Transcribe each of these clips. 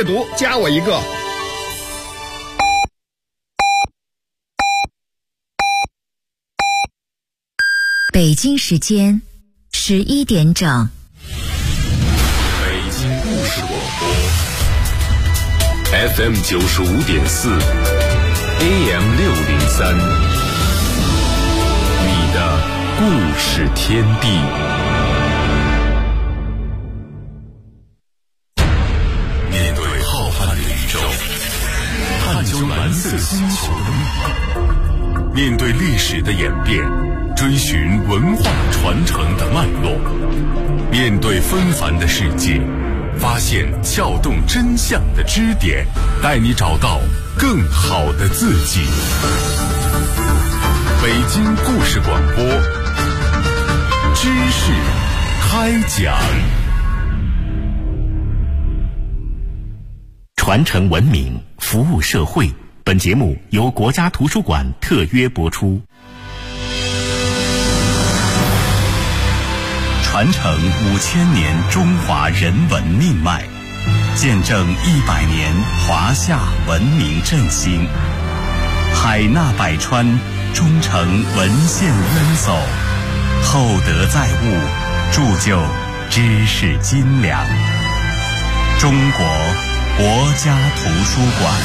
阅读，加我一个。 北京时间11点整。 北京故事广播 FM 95.4 AM 603，你的故事天地。面对浩瀚的宇宙，探究蓝色星球的秘密，面对历史的演变，追寻文化传承的脉络，面对纷繁的世界，发现撬动真相的支点，带你找到更好的自己。北京故事广播，知识开讲。传承文明，服务社会。本节目由国家图书馆特约播出。传承5000年中华人文命脉，见证100年华夏文明振兴。海纳百川，忠诚文献渊薮，厚德载物，铸就知识斤两。中国国家图书馆。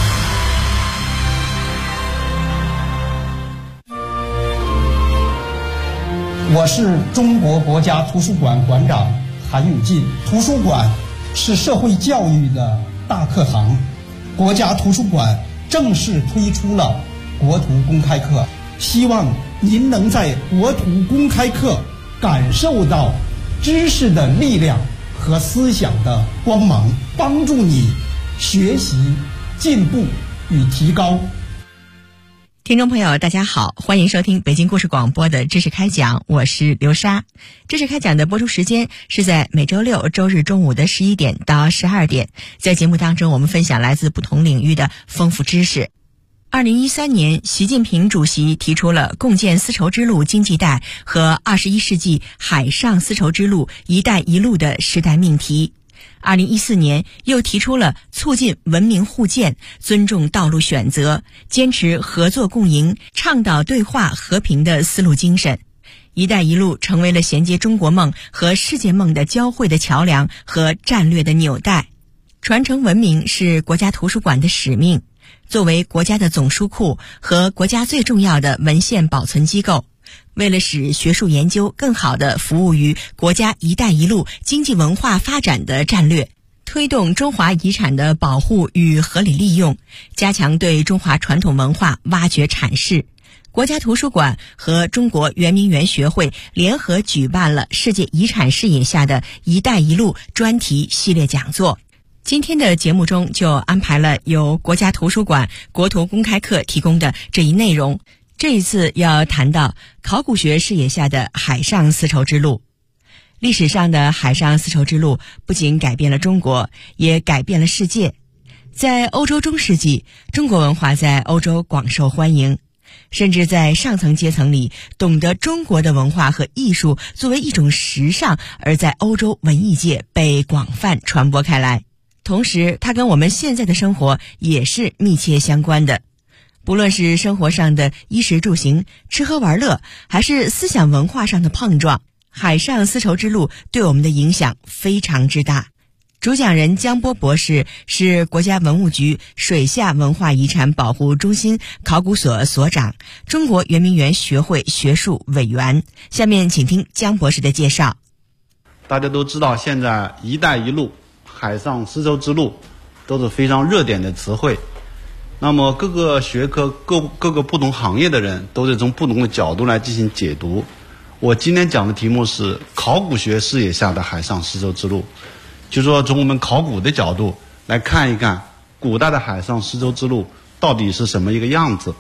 我是中国国家图书馆馆长韩永进。图书馆是社会教育的大课堂，国家图书馆正式推出了国图公开课，希望您能在国图公开课感受到知识的力量和思想的光芒，帮助你学习、进步与提高。 听众朋友大家好，欢迎收听北京故事广播的知识开讲，我是刘莎。知识开讲的播出时间是在每周六周日中午的11点到12点，在节目当中我们分享来自不同领域的丰富知识。2013年，习近平主席提出了共建丝绸之路经济带和21世纪海上丝绸之路“一带一路”的时代命题。2014年又提出了促进文明互鉴、尊重道路选择、坚持合作共赢、倡导对话和平的丝路精神。一带一路成为了衔接中国梦和世界梦的交汇的桥梁和战略的纽带。传承文明是国家图书馆的使命，作为国家的总书库和国家最重要的文献保存机构，为了使学术研究更好地服务于国家“一带一路”经济文化发展的战略，推动中华遗产的保护与合理利用，加强对中华传统文化挖掘阐释，国家图书馆和中国圆明园学会联合举办了世界遗产视野下的“一带一路”专题系列讲座。今天的节目中就安排了由国家图书馆国图公开课提供的这一内容。这一次要谈到考古学视野下的海上丝绸之路。历史上的海上丝绸之路不仅改变了中国，也改变了世界。在欧洲中世纪，中国文化在欧洲广受欢迎，甚至在上层阶层里懂得中国的文化和艺术作为一种时尚，而在欧洲文艺界被广泛传播开来。同时，它跟我们现在的生活也是密切相关的。不论是生活上的衣食住行、吃喝玩乐，还是思想文化上的碰撞，海上丝绸之路对我们的影响非常之大。主讲人江波博士是国家文物局水下文化遗产保护中心考古所所长，中国圆明园学会学术委员。下面请听江博士的介绍。 大家都知道，现在“一带一路”、海上丝绸之路都是非常热点的词汇。那么各个学科、各个不同行业的人都是从不同的角度来进行解读。我今天讲的题目是考古学视野下的海上丝绸之路，就是说从我们考古的角度来看一看古代的海上丝绸之路到底是什么一个样子。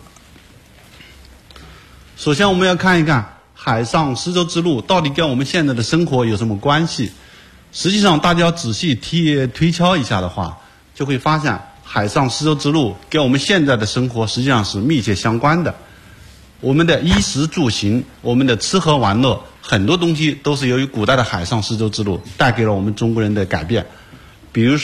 首先我们要看一看海上丝绸之路到底跟我们现在的生活有什么关系。实际上大家要仔细推敲一下的话，就会发现海上丝绸之路跟我们现在的生活实际上是密切相关的。我们的衣食住行，我们的吃喝玩乐，很多东西都是由于古代的海上丝绸之路带给了我们中国人的改变。比如说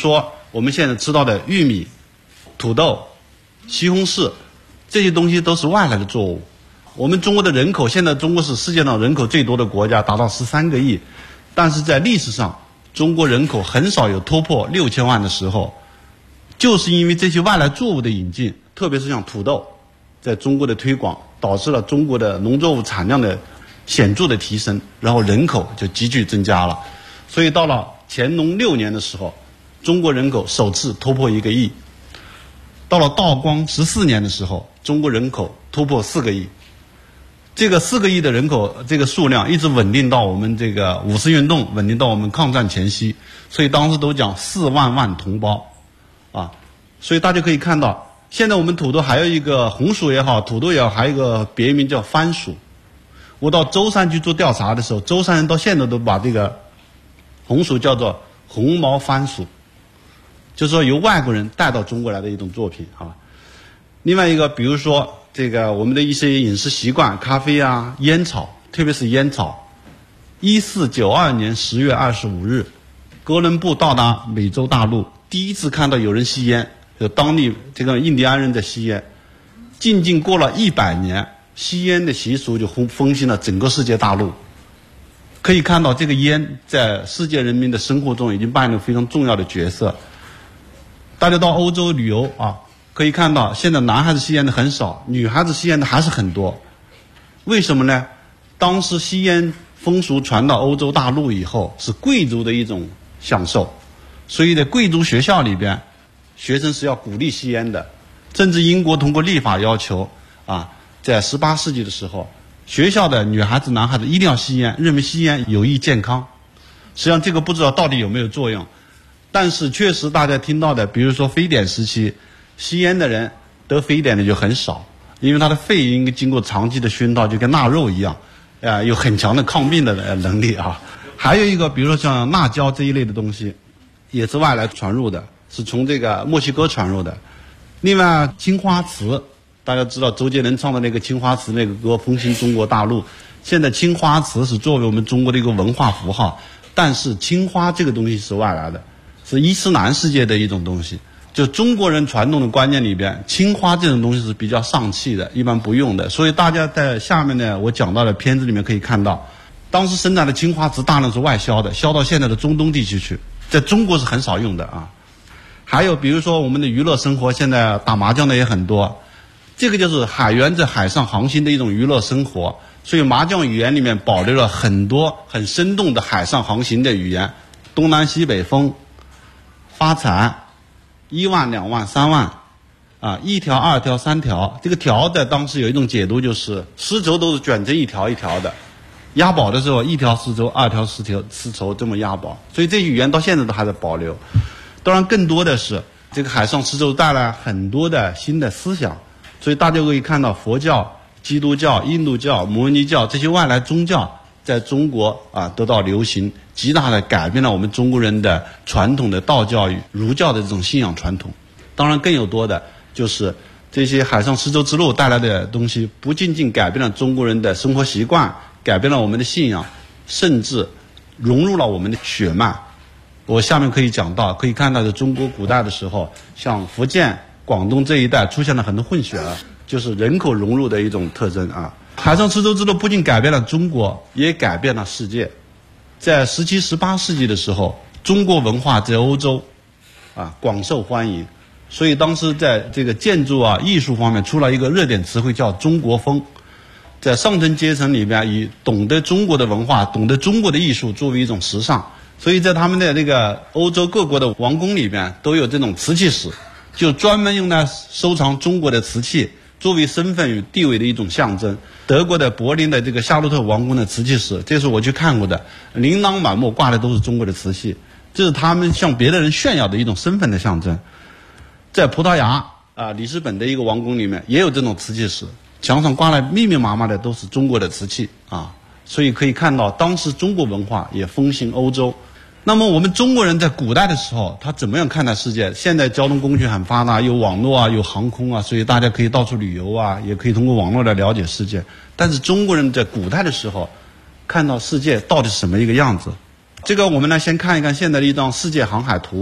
我们现在吃到的玉米、土豆、西红柿，这些东西都是外来的作物。我们中国的人口，现在中国是世界上人口最多的国家，达到13个亿，但是在历史上，中国人口很少有突破6000万的时候，就是因为这些外来作物的引进，特别是像土豆，在中国的推广，导致了中国的农作物产量的显著的提升，然后人口就急剧增加了。所以到了乾隆6年的时候，中国人口首次突破1个亿。到了道光14年的时候，中国人口突破4个亿。这个4个亿的人口，这个数量一直稳定到我们这个五四运动，稳定到我们抗战前夕。所以当时都讲4万万同胞，啊，所以大家可以看到，现在我们土豆还有一个红薯也好，土豆也好，还有一个别名叫番薯。我到舟山去做调查的时候，舟山人到现在都把这个红薯叫做红毛番薯，就是说由外国人带到中国来的一种作品啊。另外一个，比如说这个我们的一些饮食习惯，咖啡啊、烟草，特别是烟草。1492年10月25日，哥伦布到达美洲大陆，第一次看到有人吸烟，有当地这个印第安人在吸烟。仅仅过了100年，吸烟的习俗就风行了整个世界大陆。可以看到，这个烟在世界人民的生活中已经扮演了非常重要的角色。大家到欧洲旅游啊，可以看到现在男孩子吸烟的很少，女孩子吸烟的还是很多。为什么呢？当时吸烟风俗传到欧洲大陆以后，是贵族的一种享受，所以在贵族学校里边，学生是要鼓励吸烟的。甚至英国通过立法要求啊，在18世纪的时候，学校的女孩子、男孩子一定要吸烟，认为吸烟有益健康。实际上这个不知道到底有没有作用，但是确实大家听到的，比如说非典时期，吸烟的人得非典的就很少，因为他的肺应该经过长期的熏陶，就跟腊肉一样，有很强的抗病的能力啊。还有一个，比如说像辣椒这一类的东西，也是外来传入的，是从这个墨西哥传入的。另外，青花瓷，大家知道周杰伦唱的那个青花瓷那个歌风行中国大陆。现在青花瓷是作为我们中国的一个文化符号，但是青花这个东西是外来的，是伊斯兰世界的一种东西。就中国人传统的观念里边，青花这种东西是比较丧气的，一般不用的。所以大家在下面呢，我讲到的片子里面可以看到，当时生产的青花瓷大量是外销的，销到现在的中东地区去，在中国是很少用的啊。还有比如说我们的娱乐生活，现在打麻将的也很多，这个就是海员在海上航行的一种娱乐生活。所以麻将语言里面保留了很多很生动的海上航行的语言，东南西北风、发财、1万、2万、3万啊，1条、2条、3条。这个条在当时有一种解读，就是丝绸都是卷成一条一条的，押宝的时候1条丝绸、2条丝绸这么押宝。所以这语言到现在都还在保留。当然更多的是这个海上丝绸带来很多的新的思想，所以大家可以看到佛教、基督教、印度教、摩尼教这些外来宗教在中国得到流行，极大的改变了我们中国人的传统的道教与儒教的这种信仰传统。当然更有多的就是这些海上丝绸之路带来的东西，不仅仅改变了中国人的生活习惯，改变了我们的信仰，甚至融入了我们的血脉。我下面可以讲到，可以看到在中国古代的时候，像福建、广东这一带出现了很多混血儿，就是人口融入的一种特征啊。海上丝绸之路不仅改变了中国，也改变了世界。在17、18世纪的时候，中国文化在欧洲广受欢迎，所以当时在这个建筑艺术方面出了一个热点词汇叫中国风。在上层阶层里边，以懂得中国的文化、懂得中国的艺术作为一种时尚，所以在他们的这个欧洲各国的王宫里边都有这种瓷器室，就专门用来收藏中国的瓷器，作为身份与地位的一种象征。德国的柏林的这个夏洛特王宫的瓷器室，这是我去看过的，琳琅满目，挂的都是中国的瓷器，这是他们向别的人炫耀的一种身份的象征。在葡萄牙里斯本的一个王宫里面也有这种瓷器室，墙上挂了密密麻麻的都是中国的瓷器所以可以看到当时中国文化也风行欧洲。那么我们中国人在古代的时候，他怎么样看待世界？现在交通工具很发达，有网络有航空所以大家可以到处旅游也可以通过网络来了解世界。但是中国人在古代的时候，看到世界到底是什么一个样子？这个我们来先看一看现在的一张世界航海图。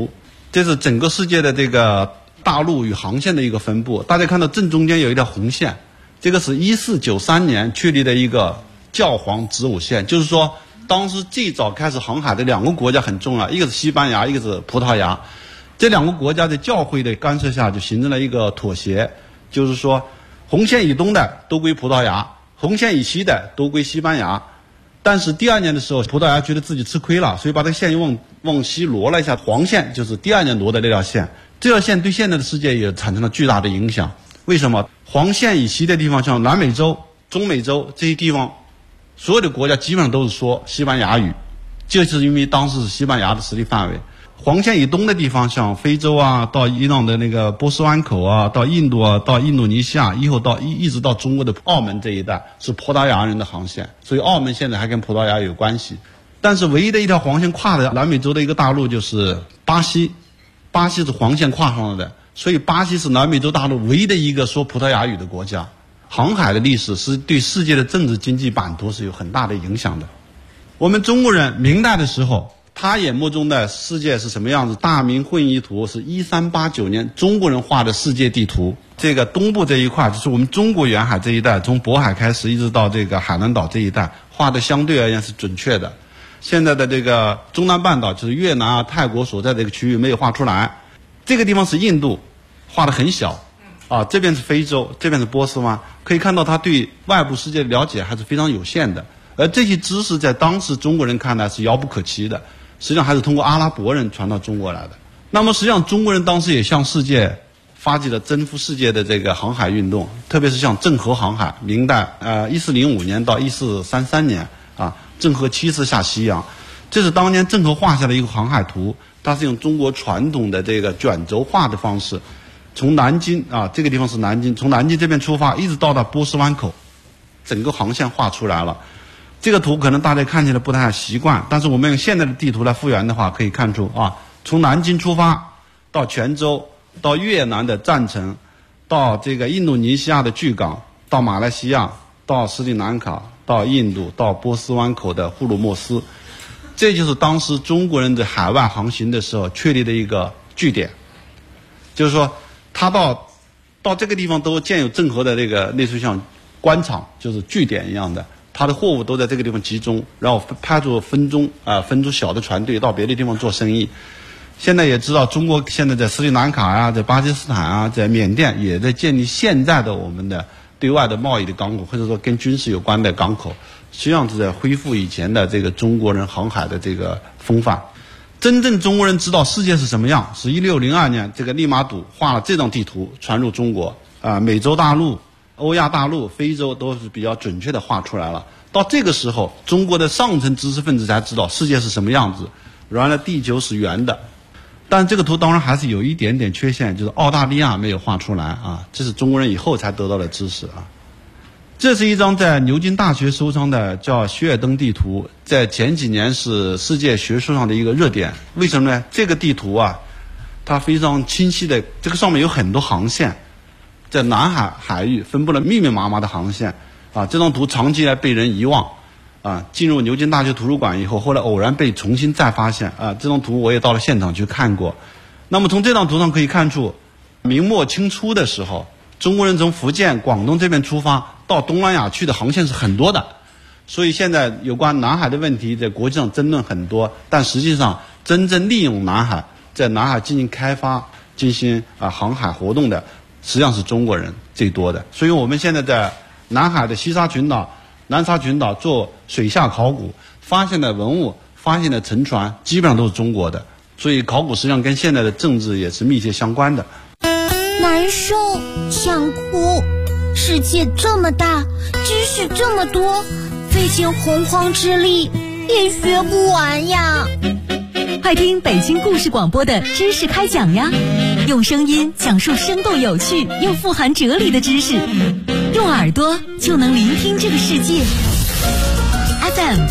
这是整个世界的这个大陆与航线的一个分布。大家看到正中间有一条红线，这个是1493年确立的一个教皇子午线，就是说当时最早开始航海的两个国家很重要，一个是西班牙，一个是葡萄牙。这两个国家在教会的干涉下就形成了一个妥协，就是说红线以东的都归葡萄牙，红线以西的都归西班牙。但是第2年的时候，葡萄牙觉得自己吃亏了，所以把这个线又往西挪了一下，黄线就是第2年挪的那条线。这条线对现在的世界也产生了巨大的影响。为什么？黄线以西的地方，像南美洲、中美洲这些地方，所有的国家基本上都是说西班牙语，就是因为当时是西班牙的势力范围。黄线以东的地方，像非洲啊，到伊朗的那个波斯湾口啊，到印度啊，到印度尼西亚，以后到一直到中国的澳门这一带，是葡萄牙人的航线，所以澳门现在还跟葡萄牙有关系。但是唯一的一条黄线跨的南美洲的一个大陆就是巴西，巴西是黄线跨上来的，所以巴西是南美洲大陆唯一的一个说葡萄牙语的国家。航海的历史是对世界的政治经济版图是有很大的影响的。我们中国人明代的时候，他眼目中的世界是什么样子？大明会议图是1389年中国人画的世界地图。这个东部这一块就是我们中国沿海这一带，从渤海开始一直到这个海南岛这一带，画的相对而言是准确的。现在的这个中南半岛，就是越南啊、泰国所在的这个区域没有画出来。这个地方是印度，画的很小啊，这边是非洲，这边是波斯湾，可以看到他对外部世界的了解还是非常有限的。而这些知识在当时中国人看来是遥不可及的，实际上还是通过阿拉伯人传到中国来的。那么实际上中国人当时也向世界发起了征服世界的这个航海运动，特别是像郑和航海，明代1405年到1433年啊，郑和7次下西洋，这是当年郑和画下的一个航海图，它是用中国传统的这个卷轴画的方式，从南京啊，这个地方是南京，从南京这边出发，一直到波斯湾口，整个航线画出来了。这个图可能大家看起来不太习惯，但是我们用现在的地图来复原的话，可以看出啊，从南京出发到泉州，到越南的占城，到这个印度尼西亚的巨港，到马来西亚，到斯里兰卡，到印度，到波斯湾口的呼鲁墨斯，这就是当时中国人在海外航行的时候确立的一个据点。就是说，他到这个地方都建有郑和的这个类似像官场，就是据点一样的。他的货物都在这个地方集中，然后派出分出小的船队到别的地方做生意。现在也知道，中国现在在斯里兰卡啊，在巴基斯坦啊，在缅甸也在建立现在的我们的对外的贸易的港口，或者说跟军事有关的港口，实际上是在恢复以前的这个中国人航海的这个风范。真正中国人知道世界是什么样，是1602年这个利玛窦画了这张地图传入中国啊，美洲大陆、欧亚大陆、非洲都是比较准确的画出来了。到这个时候，中国的上层知识分子才知道世界是什么样子，原来地球是圆的。但这个图当然还是有一点点缺陷，就是澳大利亚没有画出来啊，这是中国人以后才得到的知识啊。这是一张在牛津大学收藏的叫薛尔登地图，在前几年是世界学术上的一个热点。为什么呢？这个地图啊，它非常清晰的，这个上面有很多航线，在南海海域分布了密密麻麻的航线啊。这张图长期以来被人遗忘啊，进入牛津大学图书馆以后，后来偶然被重新再发现啊。这张图我也到了现场去看过。那么从这张图上可以看出，明末清初的时候，中国人从福建、广东这边出发到东南亚去的航线是很多的。所以现在有关南海的问题在国际上争论很多，但实际上真正利用南海，在南海进行开发、进行航海活动的，实际上是中国人最多的。所以我们现在在南海的西沙群岛、南沙群岛做水下考古，发现的文物、发现的沉船基本上都是中国的。所以考古实际上跟现在的政治也是密切相关的。 难受，想哭，世界这么大，知识这么多，费尽洪荒之力也学不完呀。 快听北京故事广播的知识开讲呀，用声音讲述生动有趣又富含哲理的知识，用耳朵就能聆听这个世界。FM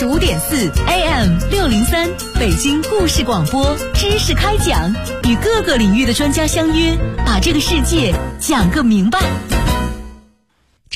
95.4 AM 603，北京故事广播知识开讲，与各个领域的专家相约，把这个世界讲个明白。 知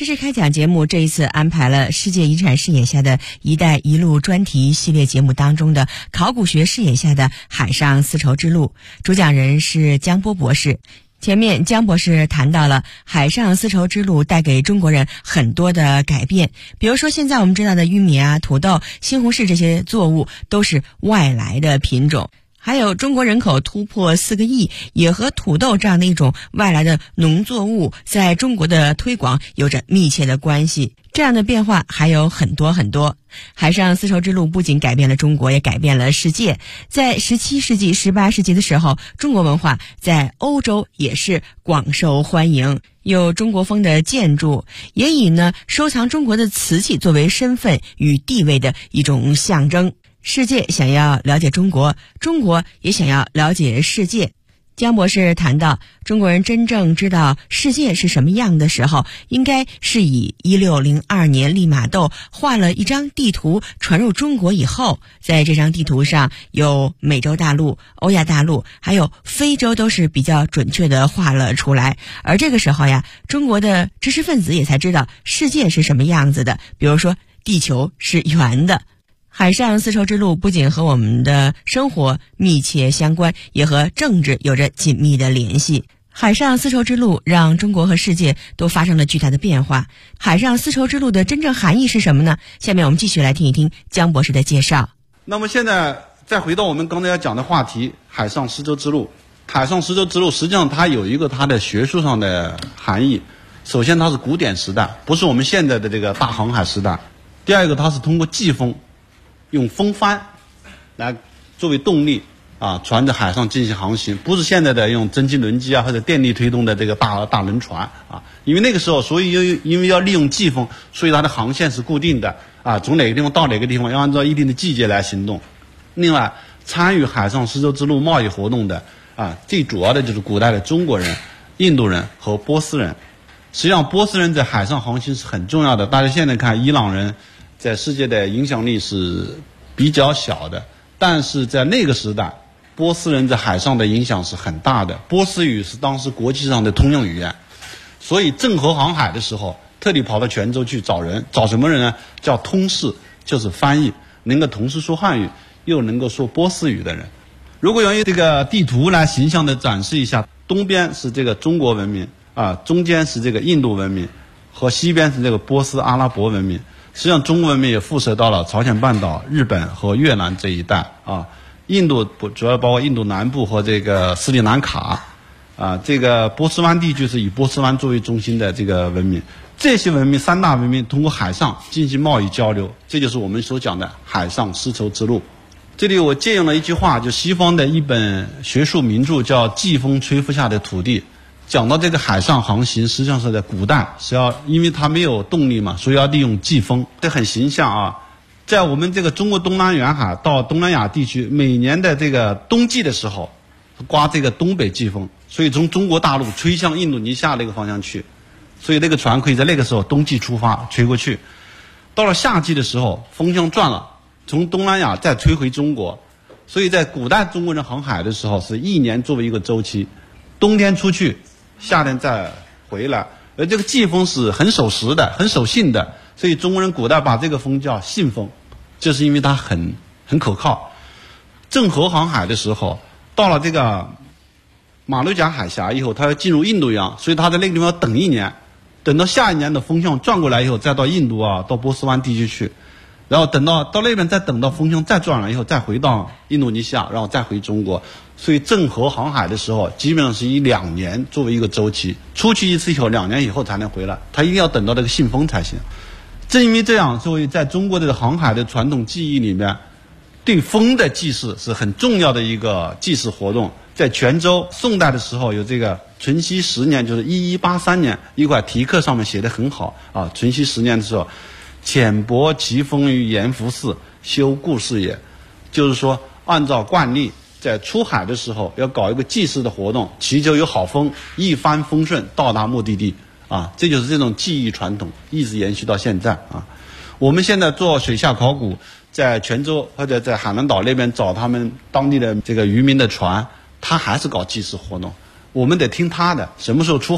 知识开讲节目这一次安排了世界遗产视野下的一带一路专题系列节目当中的考古学视野下的海上丝绸之路，主讲人是江波博士。前面江博士谈到了海上丝绸之路带给中国人很多的改变，比如说现在我们知道的玉米啊、土豆、西红柿这些作物都是外来的品种，还有中国人口突破4个亿，也和土豆这样的一种外来的农作物在中国的推广有着密切的关系。这样的变化还有很多很多。海上丝绸之路不仅改变了中国，也改变了世界。在17世纪、18世纪的时候，中国文化在欧洲也是广受欢迎，有中国风的建筑，也以收藏中国的瓷器作为身份与地位的一种象征。世界想要了解中国，中国也想要了解世界。江博士谈到，中国人真正知道世界是什么样的时候，应该是以1602年利玛窦画了一张地图传入中国以后，在这张地图上有美洲大陆、欧亚大陆还有非洲都是比较准确的画了出来。而这个时候呀，中国的知识分子也才知道世界是什么样子的，比如说地球是圆的。海上丝绸之路不仅和我们的生活密切相关，也和政治有着紧密的联系。海上丝绸之路让中国和世界都发生了巨大的变化。海上丝绸之路的真正含义是什么呢？下面我们继续来听一听江博士的介绍。 那么现在再回到我们刚才要讲的话题，海上丝绸之路。海上丝绸之路实际上它有一个它的学术上的含义。首先它是古典时代，不是我们现在的这个大航海时代。第二个它是通过季风，用风帆来作为动力船在海上进行航行，不是现在的用蒸汽轮机或者电力推动的这个大轮船因为那个时候，所以因为要利用季风，所以它的航线是固定的从哪个地方到哪个地方要按照一定的季节来行动。另外，参与海上丝绸之路贸易活动的最主要的就是古代的中国人、印度人和波斯人。实际上，波斯人在海上航行是很重要的。大家现在看，伊朗人在世界的影响力是比较小的，但是在那个时代，波斯人在海上的影响是很大的。波斯语是当时国际上的通用语言，所以郑和航海的时候，特地跑到泉州去找人，找什么人呢？叫通事，就是翻译，能够同时说汉语又能够说波斯语的人。如果用这个地图来形象的展示一下，东边是这个中国文明中间是这个印度文明，和西边是这个波斯阿拉伯文明。实际上，中国文明也辐射到了朝鲜半岛、日本和越南这一带印度主要包括印度南部和这个斯里兰卡这个波斯湾地区是以波斯湾作为中心的这个文明。这些文明三大文明通过海上进行贸易交流，这就是我们所讲的海上丝绸之路。这里我借用了一句话，就西方的一本学术名著叫《季风吹拂下的土地》。讲到这个海上航行，实际上是在古代是要，因为它没有动力嘛，所以要利用季风。这很形象在我们这个中国东南沿海到东南亚地区，每年的这个冬季的时候，刮这个东北季风，所以从中国大陆吹向印度尼西亚那个方向去，所以那个船可以在那个时候冬季出发吹过去。到了夏季的时候，风向转了，从东南亚再吹回中国。所以在古代中国人航海的时候，是一年作为一个周期，冬天出去，夏天再回来。而这个季风是很守时的，很守信的，所以中国人古代把这个风叫信风，就是因为它很可靠。郑和航海的时候，到了这个马六甲海峡以后，他要进入印度洋，所以他在那个地方要等一年，等到下一年的风向转过来以后，再到印度到波斯湾地区去，然后等到那边再等到风向再转了以后，再回到印度尼西亚，然后再回中国。所以郑和航海的时候，基本上是以2年作为一个周期，出去一次以后2年以后才能回来，他一定要等到这个信风才行。正因为这样，所以在中国的航海的传统记忆里面，对风的祭祀是很重要的一个祭祀活动。在泉州宋代的时候，有这个淳熙10年，就是1183年，一块题刻上面写得很好淳熙10年的时候，浅泊其风于盐福寺，修故事也。就是说，按照惯例，在出海的时候要搞一个祭祀的活动，祈求有好风，一帆风顺到达目的地这就是这种记忆传统，一直延续到现在我们现在做水下考古，在泉州或者在海南岛那边找他们当地的这个渔民的船，他还是搞祭祀活动，我们得听他的，什么时候出海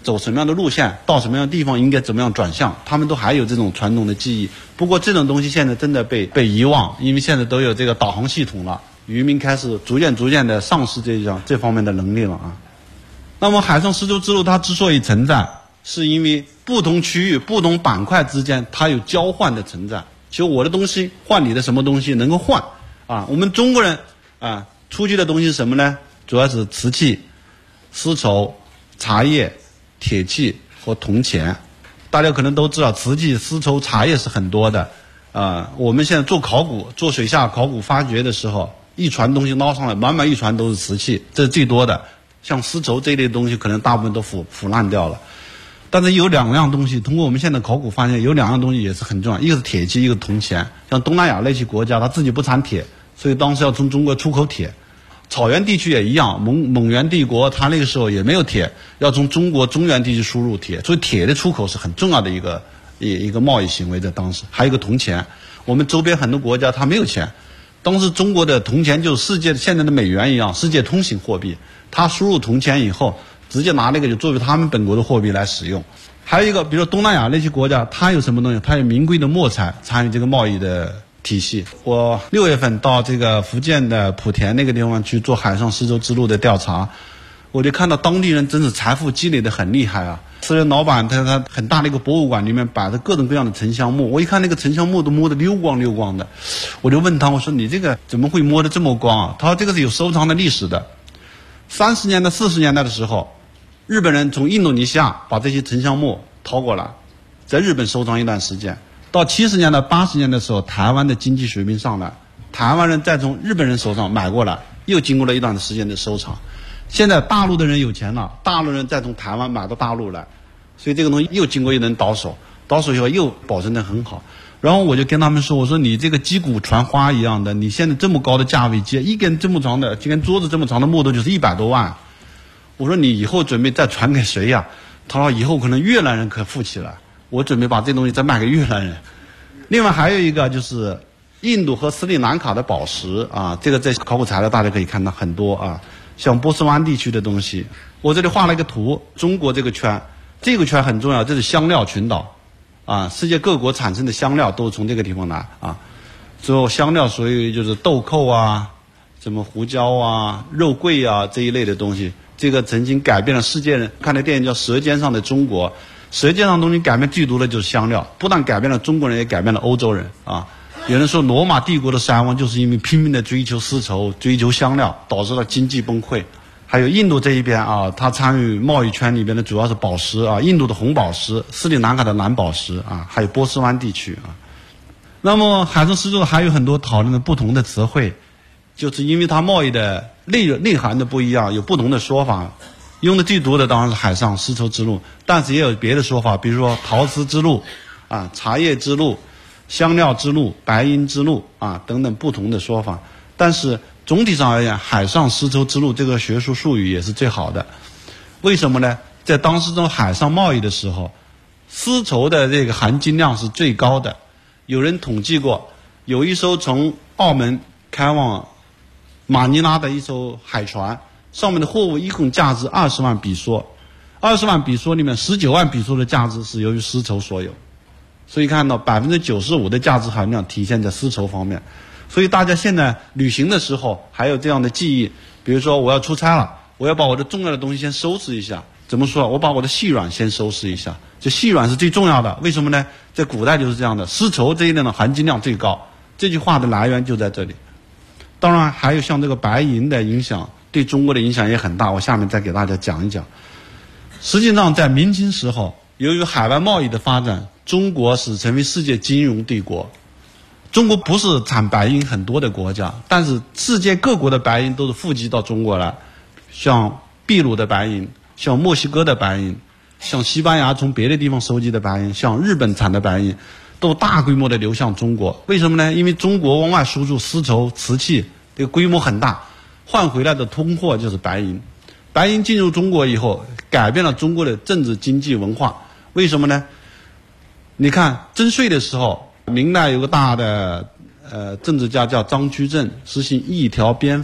走什么样的路线，到什么样的地方应该怎么样转向，他们都还有这种传统的记忆。不过这种东西现在真的被遗忘，因为现在都有这个导航系统了，渔民开始逐渐的丧失这方面的能力了啊。那么海上丝绸之路它之所以存在，是因为不同区域、不同板块之间它有交换的存在，就我的东西换你的什么东西能够换啊。我们中国人啊出去的东西是什么呢？主要是瓷器、丝绸、茶叶、铁器和铜钱。大家可能都知道，瓷器、丝绸、茶叶是很多的我们现在做考古、做水下考古发掘的时候，一船东西捞上来，满一船都是瓷器，这是最多的。像丝绸这类东西，可能大部分都腐烂掉了。但是有2样东西，通过我们现在考古发现，有2样东西也是很重要，一个是铁器，一个是铜钱。像东南亚那些国家，他自己不产铁，所以当时要从中国出口铁。草原地区也一样，蒙元帝国他那个时候也没有铁，要从中国中原地区输入铁，所以铁的出口是很重要的一个贸易行为。在当时还有一个铜钱，我们周边很多国家它没有钱，当时中国的铜钱就是世界现在的美元一样，世界通行货币。它输入铜钱以后，直接拿那个就作为他们本国的货币来使用。还有一个，比如说东南亚那些国家，它有什么东西？它有名贵的墨彩参与这个贸易的体系。我6月份到这个福建的莆田那个地方去做海上丝绸之路的调查，我就看到当地人真是财富积累的很厉害啊。私人老板他很大的一个博物馆里面摆着各种各样的沉香木，我一看那个沉香木都摸得溜光的，我就问他，我说你这个怎么会摸得这么光啊？他说这个是有收藏的历史的。30年代、40年代的时候，日本人从印度尼西亚把这些沉香木掏过来，在日本收藏一段时间。到70年代、80年的时候，台湾的经济水平上来，台湾人再从日本人手上买过来，又经过了一段时间的收藏。现在大陆的人有钱了，大陆人再从台湾买到大陆来，所以这个东西又经过一轮倒手以后又保存得很好。然后我就跟他们说，我说你这个击鼓传花一样的，你现在这么高的价位接一根这么长的，就跟桌子这么长的木头就是100多万。我说你以后准备再传给谁呀？他说以后可能越南人可富起来，我准备把这东西再卖给越南人。另外还有一个就是印度和斯里兰卡的宝石啊，这个在考古材料大家可以看到很多啊，像波斯湾地区的东西。我这里画了一个图，中国这个圈，这个圈很重要，这是香料群岛啊，世界各国产生的香料都是从这个地方来啊。最后香料属于就是豆蔻啊、什么胡椒啊、肉桂啊这一类的东西。这个曾经改变了世界人，看的电影叫《舌尖上的中国》，舌尖上的东西改变最多的就是香料，不但改变了中国人，也改变了欧洲人啊。有人说罗马帝国的衰亡就是因为拼命的追求丝绸、追求香料，导致了经济崩溃。还有印度这一边啊，它参与贸易圈里边的主要是宝石啊，印度的红宝石、斯里兰卡的蓝宝石啊，还有波斯湾地区啊。那么海上丝绸还有很多讨论的不同的词汇，就是因为它贸易的内涵的不一样，有不同的说法。用的最多的当然是海上丝绸之路，但是也有别的说法，比如说陶瓷之路啊、茶叶之路、香料之路、白银之路啊等等不同的说法。但是总体上而言，海上丝绸之路这个学术术语也是最好的。为什么呢？在当时这种海上贸易的时候，丝绸的这个含金量是最高的。有人统计过，有一艘从澳门开往马尼拉的一艘海船，上面的货物一共价值20万比索，20万比索里面19万比索的价值是由于丝绸所有，所以看到95%的价值含量体现在丝绸方面。所以大家现在旅行的时候还有这样的记忆，比如说我要出差了，我要把我的重要的东西先收拾一下。怎么说？我把我的细软先收拾一下，这细软是最重要的。为什么呢？在古代就是这样的，丝绸这一类的含金量最高。这句话的来源就在这里。当然还有像这个白银的影响，对中国的影响也很大，我下面再给大家讲一讲。实际上在明清时候，由于海外贸易的发展，中国是成为世界金融帝国。中国不是产白银很多的国家，但是世界各国的白银都是富集到中国来，像秘鲁的白银，像墨西哥的白银，像西班牙从别的地方收集的白银，像日本产的白银，都大规模的流向中国。为什么呢？因为中国往外输出丝绸、瓷器，这个规模很大，换回来的通货就是白银。白银进入中国以后，改变了中国的政治、经济、文化。为什么呢？你看征税的时候，明代有个大的政治家叫张居正，实行一条鞭法。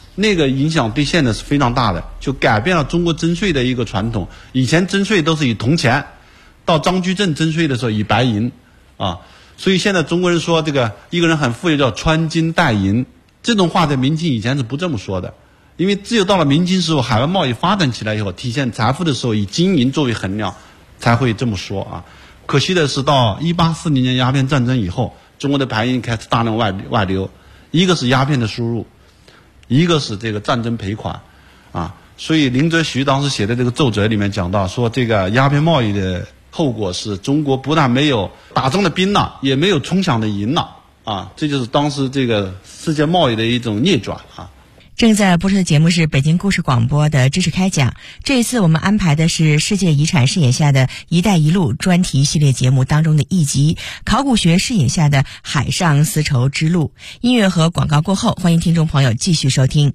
那个影响对现在是非常大的，就改变了中国征税的一个传统。以前征税都是以铜钱，到张居正征税的时候以白银啊，所以现在中国人说这个一个人很富有叫穿金戴银，这种话在明清以前是不这么说的，因为只有到了明清时候，海外贸易发展起来以后，体现财富的时候以金银作为衡量，才会这么说啊。可惜的是，到1840年鸦片战争以后，中国的白银开始大量外流，一个是鸦片的输入，一个是这个战争赔款啊。所以林则徐当时写的这个奏折里面讲到说，这个鸦片贸易的后果是中国不但没有打仗的兵了，也没有冲饷的银了啊，这就是当时这个世界贸易的一种逆转啊。 正在播出的节目是北京故事广播的知识开讲，这一次我们安排的是世界遗产视野下的一带一路专题系列节目当中的一集，考古学视野下的海上丝绸之路。音乐和广告过后，欢迎听众朋友继续收听。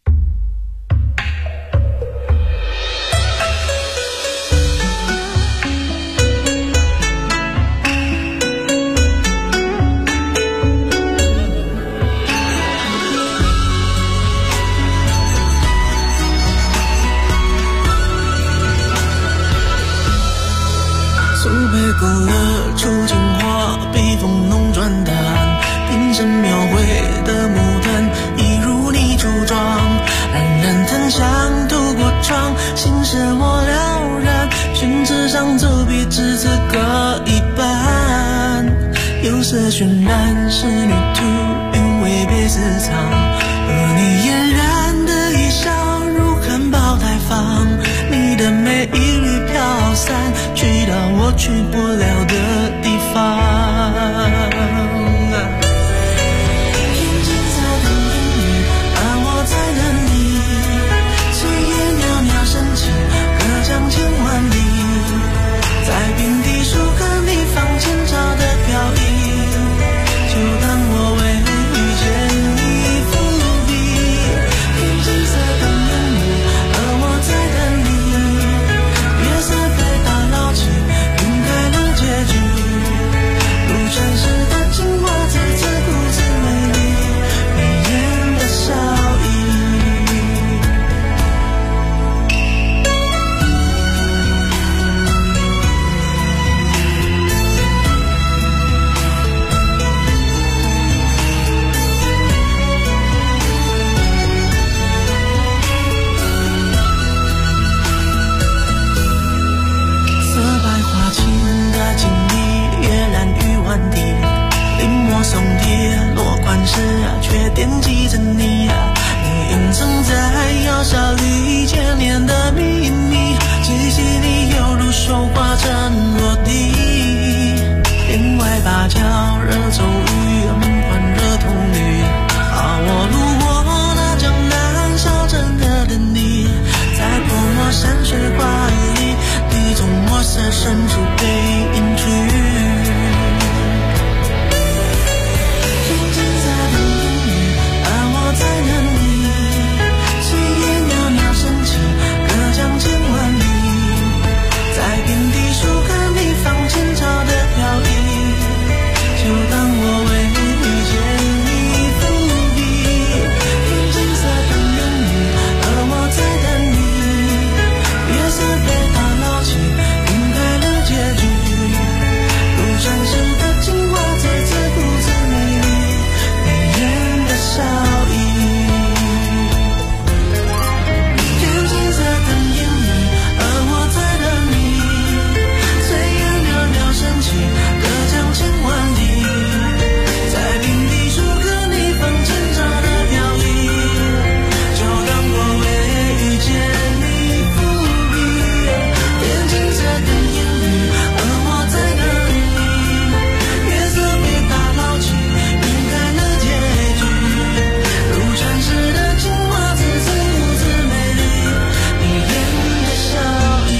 勾勒出情话，笔锋浓转淡，平生描绘的牡丹，一如你初妆，冉冉檀香透过窗，心事我了然，宣纸上走笔至此各一半，釉色渲染仕女图，韵味被私藏，和你嫣然的衣裳如含苞待放，你的美一缕飘散，去到我去不了的地方。天际在等你，而我在等你，岁月袅袅升起，隔江千万里，在平地树和你放前朝的飘逸，就当我为遇见你伏笔。天际在等你，而我在等你，月色被打捞起，晕开了结局，如传世的情话，字字故事美丽，眉眼的笑意。色白花青的锦衣，月染玉碗底，临摹松蝶落款时却惦记着你，你隐藏在窑烧里千年的秘密，气息里犹如手花针落地，帘外芭蕉惹骤雨，门环惹铜绿，我路过那江南小镇的等你，在泼墨山水画里，笔中墨色深处被隐去。天际在等你，而我在等你，岁月袅袅升起，隔江千万里，在平地树和你放前朝的飘逸，就当我为遇见你伏笔。天际在等你，而我在等你，月色被打捞起，晕开了结局，如传世的情话，字字故事美丽，眉眼的笑意。天际在等你，而我在等你，岁月袅袅升起，隔江千万里，在平地树和你放前朝的飘逸，就当我为遇见你伏笔。天际在等你，而我在等你，月色被打捞起，晕开了结局，如传世的情话，字字故事美丽，眉眼的笑意。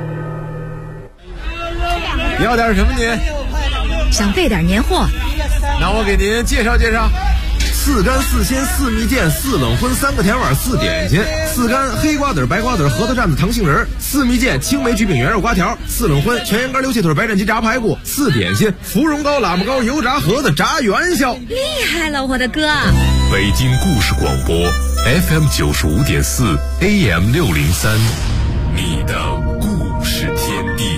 要点什么你？ 想备点年货， 那我给您介绍介绍。4干4鲜4蜜饯4冷荤3个甜碗4点心，4干黑瓜子白瓜子核桃蘸子糖杏仁，4蜜饯青梅橘饼圆肉瓜条，4冷荤全羊肝溜气腿白斩鸡炸排骨，4点心芙蓉糕喇叭糕油炸盒子炸元宵。 厉害了，我的哥！ 北京故事广播 FM 95.4 AM 603，你的故事天地。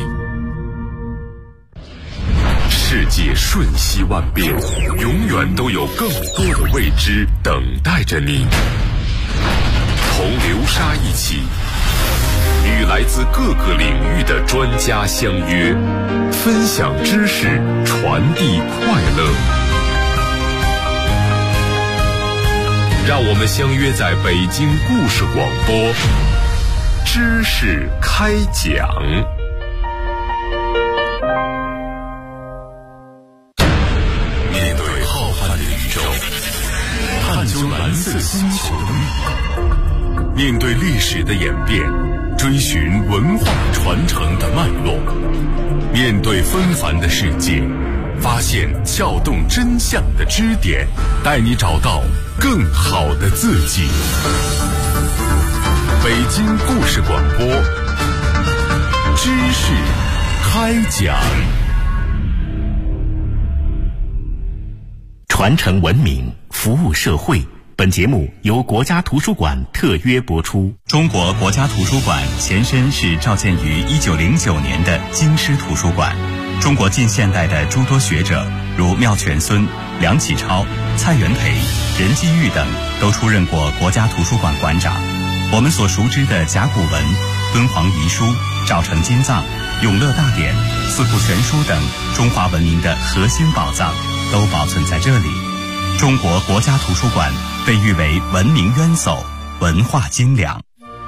世界瞬息万变，永远都有更多的未知等待着你。同流沙一起，与来自各个领域的专家相约，分享知识，传递快乐。让我们相约在北京故事广播，知识开讲。面对浩瀚的宇宙，探究蓝色星球的秘密，面对历史的演变，追寻文化传承的脉络，面对纷繁的世界，发现撬动真相的支点，带你找到更好的自己。北京故事广播，知识开讲。 传承文明，服务社会。本节目由国家图书馆特约播出。中国国家图书馆前身是召建于1909年的京师图书馆。中国近现代的诸多学者，如妙泉孙、梁启超、蔡元培、任继玉等，都出任过国家图书馆馆长。我们所熟知的甲骨文、敦煌遗书、赵城金藏、永乐大典、四库全书等中华文明的核心宝藏，都保存在这里。中国国家图书馆被誉为文明渊薮、文化精良。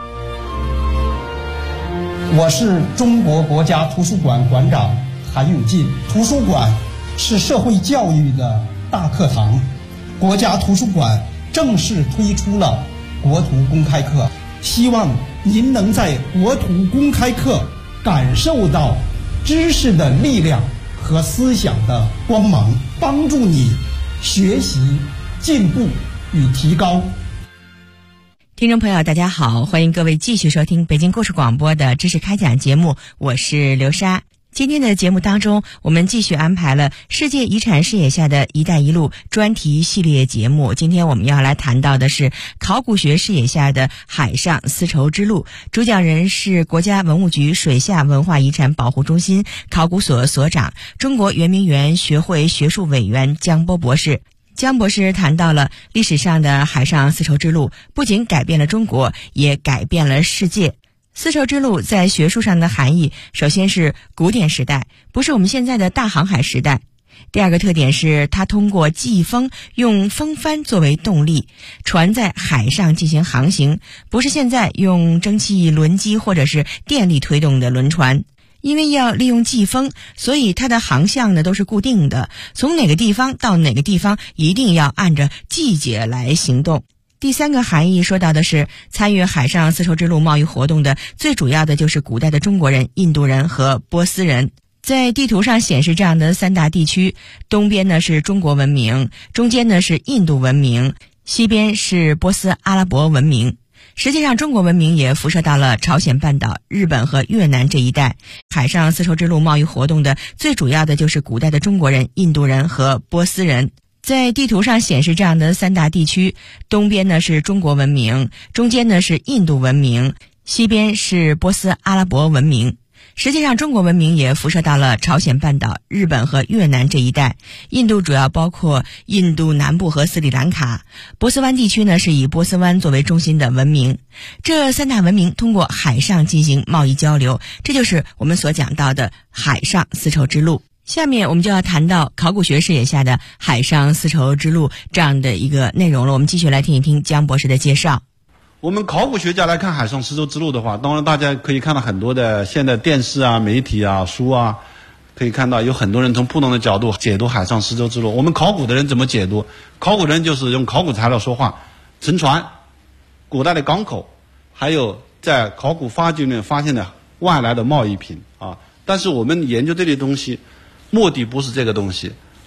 我是中国国家图书馆馆长韩永进。图书馆是社会教育的大课堂，国家图书馆正式推出了国图公开课，希望您能在国图公开课感受到知识的力量和思想的光芒，帮助你学习、进步与提高。 听众朋友大家好，欢迎各位继续收听北京故事广播的知识开讲节目，我是刘莎。今天的节目当中，我们继续安排了世界遗产视野下的一带一路专题系列节目。今天我们要来谈到的是考古学视野下的海上丝绸之路，主讲人是国家文物局水下文化遗产保护中心考古所所长、中国圆明园学会学术委员姜波博士。姜博士谈到了历史上的海上丝绸之路不仅改变了中国，也改变了世界。丝绸之路在学术上的含义，首先是古典时代，不是我们现在的大航海时代。第二个特点是它通过季风，用风帆作为动力，船在海上进行航行，不是现在用蒸汽轮机或者是电力推动的轮船。因为要利用季风，所以它的航向呢都是固定的，从哪个地方到哪个地方一定要按着季节来行动。第三个含义说到的是，参与海上丝绸之路贸易活动的最主要的就是古代的中国人、印度人和波斯人。在地图上显示这样的三大地区，东边呢是中国文明，中间呢是印度文明，西边是波斯阿拉伯文明。实际上中国文明也辐射到了朝鲜半岛、日本和越南这一带。海上丝绸之路贸易活动的最主要的就是古代的中国人、印度人和波斯人。在地图上显示这样的三大地区，东边呢是中国文明，中间呢是印度文明，西边是波斯阿拉伯文明。实际上中国文明也辐射到了朝鲜半岛、日本和越南这一带。印度主要包括印度南部和斯里兰卡。波斯湾地区呢是以波斯湾作为中心的文明。这三大文明通过海上进行贸易交流，这就是我们所讲到的海上丝绸之路。下面我们就要谈到考古学视野下的海上丝绸之路这样的一个内容了。我们继续来听一听姜博士的介绍。 我们考古学家来看海上丝绸之路的话，当然大家可以看到很多的现在电视啊、媒体啊、书啊，可以看到有很多人从不同的角度解读海上丝绸之路。我们考古的人怎么解读？考古人就是用考古材料说话，沉船、古代的港口，还有在考古发掘里面发现的外来的贸易品啊。但是我们研究这类东西，目的不是这个东西，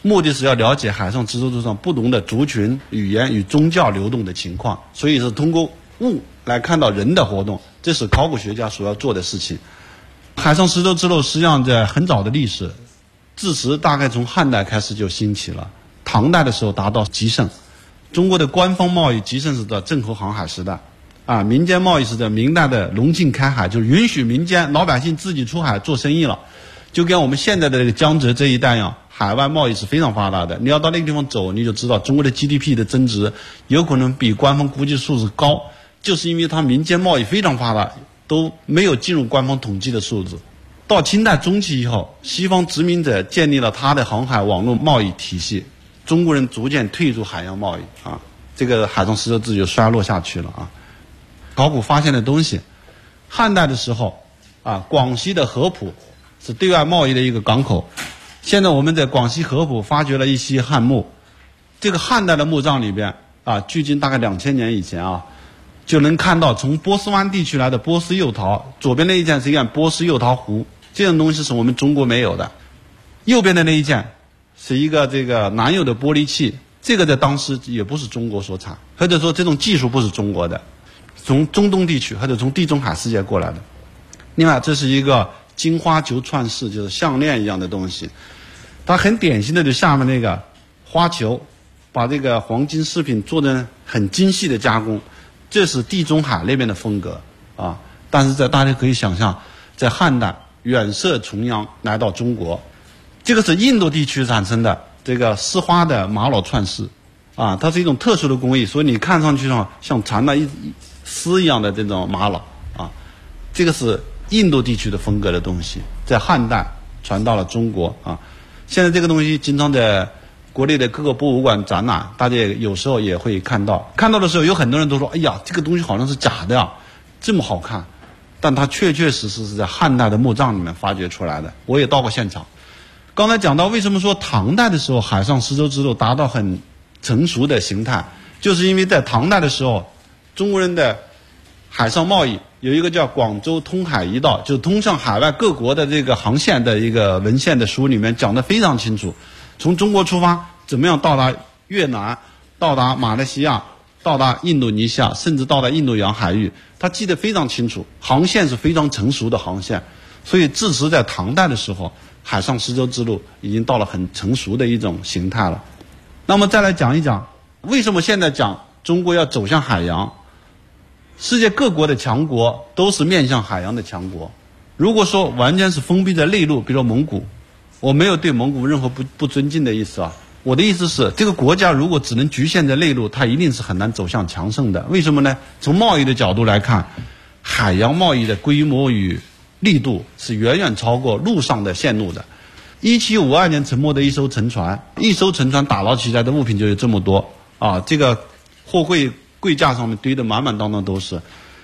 目的是要了解海上丝绸之路上不同的族群、语言与宗教流动的情况，所以是通过物来看到人的活动，这是考古学家所要做的事情。海上丝绸之路实际上在很早的历史，自此大概从汉代开始就兴起了，唐代的时候达到极盛。中国的官方贸易极盛是在郑和航海时代，民间贸易是在明代的隆庆开海，就允许民间老百姓自己出海做生意了，就跟我们现在的这个江浙这一带一样，海外贸易是非常发达的。你要到那个地方走，你就知道中国的 GDP 的增值有可能比官方估计数字高，就是因为它民间贸易非常发达，都没有进入官方统计的数字。到清代中期以后，西方殖民者建立了他的航海网络贸易体系，中国人逐渐退出海洋贸易这个海上丝绸之路就衰落下去了考古发现的东西，汉代的时候广西的合浦是对外贸易的一个港口。现在我们在广西合浦发掘了一些汉墓，这个汉代的墓葬里边距今大概2000年以前就能看到从波斯湾地区来的波斯釉陶，左边那一件是一件波斯釉陶壶，这种东西是我们中国没有的。右边的那一件是一个这个南釉的玻璃器，这个在当时也不是中国所产，或者说这种技术不是中国的，从中东地区或者从地中海世界过来的。另外这是一个金花球串饰，就是项链一样的东西，它很典型的就下面那个花球，把这个黄金饰品做成很精细的加工，这是地中海那边的风格但是大家可以想象，在汉代远涉重洋来到中国，这个是印度地区产生的这个丝花的玛瑙串饰它是一种特殊的工艺，所以你看上去像缠了一丝一样的这种玛瑙这个是印度地区的风格的东西，在汉代传到了中国现在这个东西经常在国内的各个博物馆展览，大家有时候也会看到的时候，有很多人都说哎呀，这个东西好像是假的这么好看，但它确确实实是在汉代的墓葬里面发掘出来的，我也到过现场。刚才讲到为什么说唐代的时候海上丝绸之路达到很成熟的形态，就是因为在唐代的时候，中国人的海上贸易有一个叫广州通海一道，就通向海外各国的这个航线的一个文献的书里面讲得非常清楚，从中国出发怎么样到达越南，到达马来西亚，到达印度尼西亚，甚至到达印度洋海域，他记得非常清楚，航线是非常成熟的航线。所以自此在唐代的时候，海上丝绸之路已经到了很成熟的一种形态了。那么再来讲一讲为什么现在讲中国要走向海洋。世界各国的强国都是面向海洋的强国，如果说完全是封闭在内陆，比如说蒙古，我没有对蒙古任何不尊敬的意思我的意思是，这个国家如果只能局限在内陆，它一定是很难走向强盛的。为什么呢？从贸易的角度来看，海洋贸易的规模与力度是远远超过陆上的线路的。1752年沉没的一艘沉船打捞起来的物品就有这么多这个货柜架上面堆得满满当当都是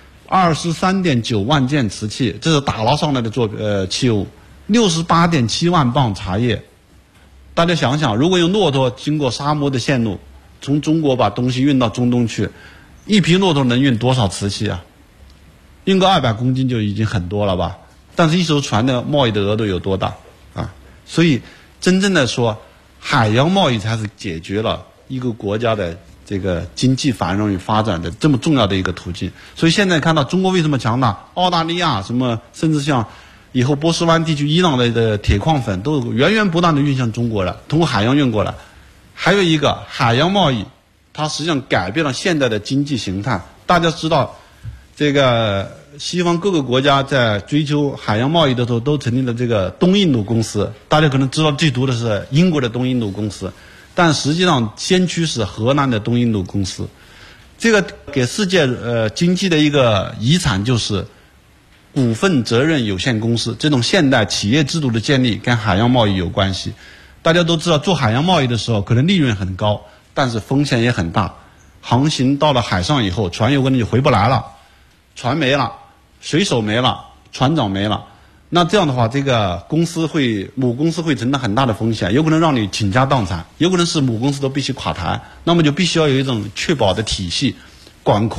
，23.9万件瓷器，这是打捞上来的器物，68.7万磅茶叶。大家想想，如果用骆驼经过沙漠的线路，从中国把东西运到中东去，一匹骆驼能运多少瓷器运个200公斤就已经很多了吧？但是一艘船的贸易的额度有多大所以真正的说，海洋贸易才是解决了一个国家的这个经济繁荣与发展的这么重要的一个途径。所以现在看到中国为什么强大，澳大利亚什么，甚至像以后波斯湾地区伊朗的铁矿粉都源源不断的运向中国了，通过海洋运过来。还有一个海洋贸易，它实际上改变了现代的经济形态。大家知道这个西方各个国家在追求海洋贸易的时候都成立了这个东印度公司，大家可能知道最多的是英国的东印度公司，但实际上先驱是荷兰的东印度公司。这个给世界经济的一个遗产就是股份责任有限公司，这种现代企业制度的建立跟海洋贸易有关系。大家都知道做海洋贸易的时候可能利润很高，但是风险也很大。航行到了海上以后，船有可能就回不来了，船没了，水手没了，船长没了，那这样的话，这个母公司会承担很大的风险，有可能让你倾家荡产，有可能是母公司都必须垮台，那么就必须要有一种确保的体系管控